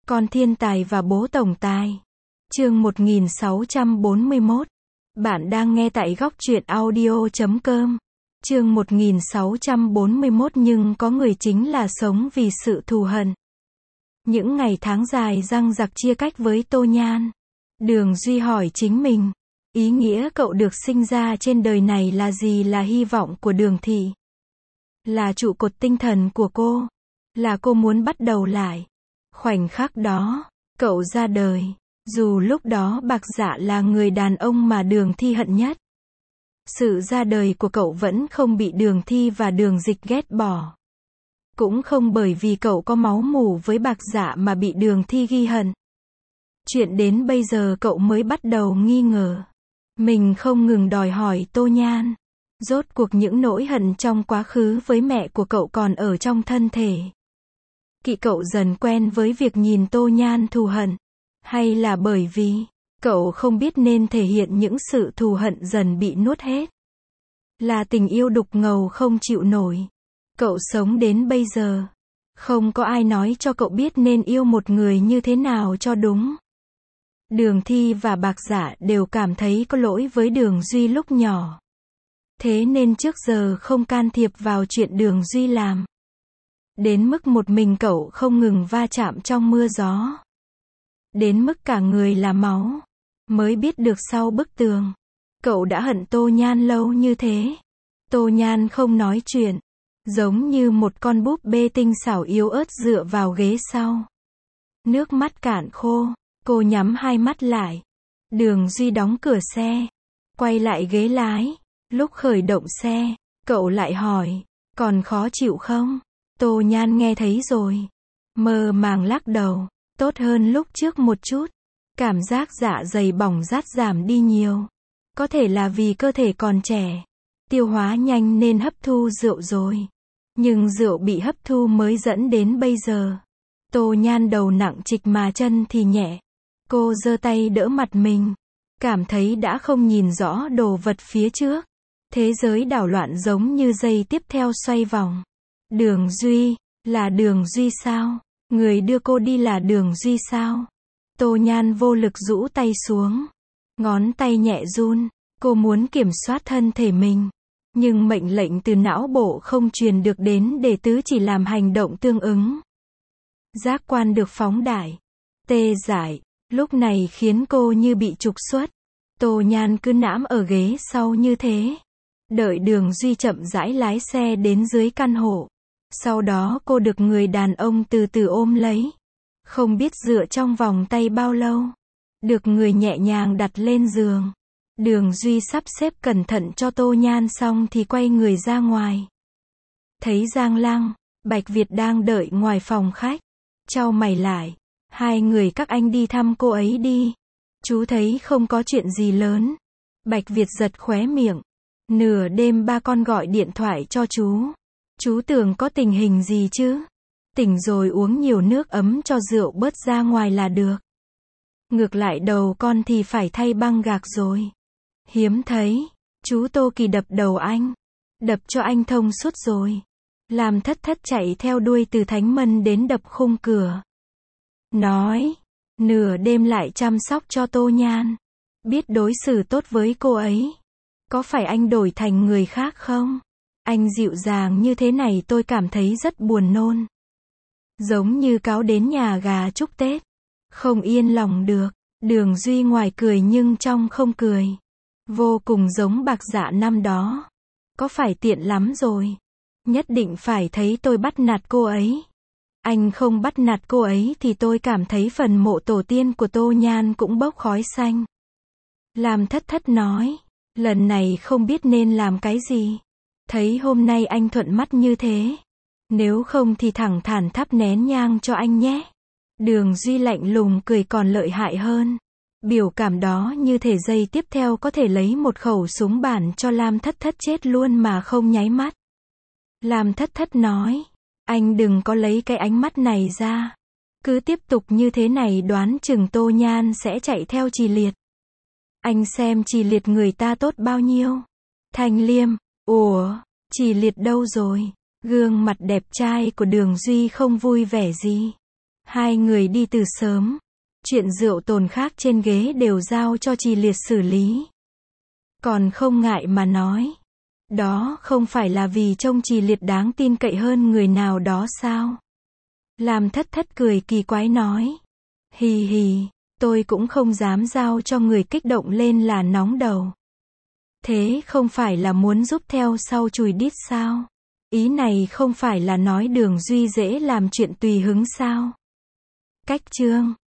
Con thiên tài và bố tổng tài. Chương 1641. Bạn đang nghe tại góc truyện audio.com. Chương 1641 nhưng có người chính là sống vì sự thù hận. Những ngày tháng dài răng rặc chia cách với Tô Nhan. Đường Duy hỏi chính mình, ý nghĩa cậu được sinh ra trên đời này là gì, là hy vọng của Đường Thị, là trụ cột tinh thần của cô, là cô muốn bắt đầu lại. Khoảnh khắc đó, cậu ra đời, dù lúc đó Bạc Dạ là người đàn ông mà Đường Thi hận nhất. Sự ra đời của cậu vẫn không bị Đường Thi và Đường Dịch ghét bỏ. Cũng không bởi vì cậu có máu mủ với Bạc Dạ mà bị Đường Thi ghi hận. Chuyện đến bây giờ cậu mới bắt đầu nghi ngờ. Mình không ngừng đòi hỏi Tô Nhan. Rốt cuộc những nỗi hận trong quá khứ với mẹ của cậu còn ở trong thân thể. Cậu dần quen với việc nhìn Tô Nhan thù hận. Hay là bởi vì cậu không biết nên thể hiện những sự thù hận dần bị nuốt hết. Là tình yêu đục ngầu không chịu nổi. Cậu sống đến bây giờ, không có ai nói cho cậu biết nên yêu một người như thế nào cho đúng. Đường Thi và Bạc Dạ đều cảm thấy có lỗi với Đường Duy lúc nhỏ. Thế nên trước giờ không can thiệp vào chuyện Đường Duy làm. Đến mức một mình cậu không ngừng va chạm trong mưa gió. Đến mức cả người là máu. Mới biết được sau bức tường, cậu đã hận Tô Nhan lâu như thế. Tô Nhan không nói chuyện, giống như một con búp bê tinh xảo yếu ớt dựa vào ghế sau. Nước mắt cạn khô, cô nhắm hai mắt lại. Đường Duy đóng cửa xe, quay lại ghế lái. Lúc khởi động xe, cậu lại hỏi, còn khó chịu không? Tô Nhan nghe thấy rồi. Mơ màng lắc đầu, tốt hơn lúc trước một chút. Cảm giác dạ dày bỏng rát giảm đi nhiều. Có thể là vì cơ thể còn trẻ. Tiêu hóa nhanh nên hấp thu rượu rồi. Nhưng rượu bị hấp thu mới dẫn đến bây giờ. Tô Nhan đầu nặng trịch mà chân thì nhẹ. Cô giơ tay đỡ mặt mình. Cảm thấy đã không nhìn rõ đồ vật phía trước. Thế giới đảo loạn giống như giây tiếp theo xoay vòng. Đường Duy, là Đường Duy sao? Người đưa cô đi là Đường Duy sao? Tô Nhan vô lực rũ tay xuống. Ngón tay nhẹ run. Cô muốn kiểm soát thân thể mình. Nhưng mệnh lệnh từ não bộ không truyền được đến để tứ chỉ làm hành động tương ứng. Giác quan được phóng đại. Tê dại. Lúc này khiến cô như bị trục xuất. Tô Nhan cứ nãm ở ghế sau như thế. Đợi Đường Duy chậm rãi lái xe đến dưới căn hộ. Sau đó cô được người đàn ông từ từ ôm lấy. Không biết dựa trong vòng tay bao lâu. Được người nhẹ nhàng đặt lên giường. Đường Duy sắp xếp cẩn thận cho Tô Nhan xong thì quay người ra ngoài. Thấy Giang Lăng, Bạch Việt đang đợi ngoài phòng khách. Chau mày lại. Hai người các anh đi thăm cô ấy đi. Chú thấy không có chuyện gì lớn. Bạch Việt giật khóe miệng. Nửa đêm ba con gọi điện thoại cho chú. Chú tưởng có tình hình gì chứ? Tỉnh rồi uống nhiều nước ấm cho rượu bớt ra ngoài là được. Ngược lại đầu con thì phải thay băng gạc rồi. Hiếm thấy. Chú Tô Kỳ đập đầu anh. Đập cho anh thông suốt rồi. Làm thất thất chạy theo đuôi từ Thánh Mân đến đập khung cửa. Nói. Nửa đêm lại chăm sóc cho Tô Nhan. Biết đối xử tốt với cô ấy. Có phải anh đổi thành người khác không? Anh dịu dàng như thế này tôi cảm thấy rất buồn nôn. Giống như cáo đến nhà gà chúc Tết. Không yên lòng được. Đường Duy ngoài cười nhưng trong không cười. Vô cùng giống Bạc Dạ năm đó. Có phải tiện lắm rồi. Nhất định phải thấy tôi bắt nạt cô ấy. Anh không bắt nạt cô ấy thì tôi cảm thấy phần mộ tổ tiên của Tô Nhan cũng bốc khói xanh. Làm thất thất nói. Lần này không biết nên làm cái gì. Thấy hôm nay anh thuận mắt như thế. Nếu không thì thẳng thắn thắp nén nhang cho anh nhé. Đường Duy lạnh lùng cười còn lợi hại hơn. Biểu cảm đó như thể giây tiếp theo có thể lấy một khẩu súng bản cho Lam Thất Thất chết luôn mà không nháy mắt. Lam Thất Thất nói. Anh đừng có lấy cái ánh mắt này ra. Cứ tiếp tục như thế này đoán chừng Tô Nhan sẽ chạy theo Trì Liệt. Anh xem Trì Liệt người ta tốt bao nhiêu. Thanh Liêm. Ủa, Trì Liệt đâu rồi? Gương mặt đẹp trai của Đường Duy không vui vẻ gì. Hai người đi từ sớm. Chuyện rượu tồn khác trên ghế đều giao cho chị Liệt xử lý. Còn không ngại mà nói. Đó không phải là vì trông chị Liệt đáng tin cậy hơn người nào đó sao? Lam Thất Thất cười kỳ quái nói. Hì hì, tôi cũng không dám giao cho người kích động lên là nóng đầu. Thế không phải là muốn giúp theo sau chùi đít sao? Ý này không phải là nói Đường Duy dễ làm chuyện tùy hứng sao? Cách chương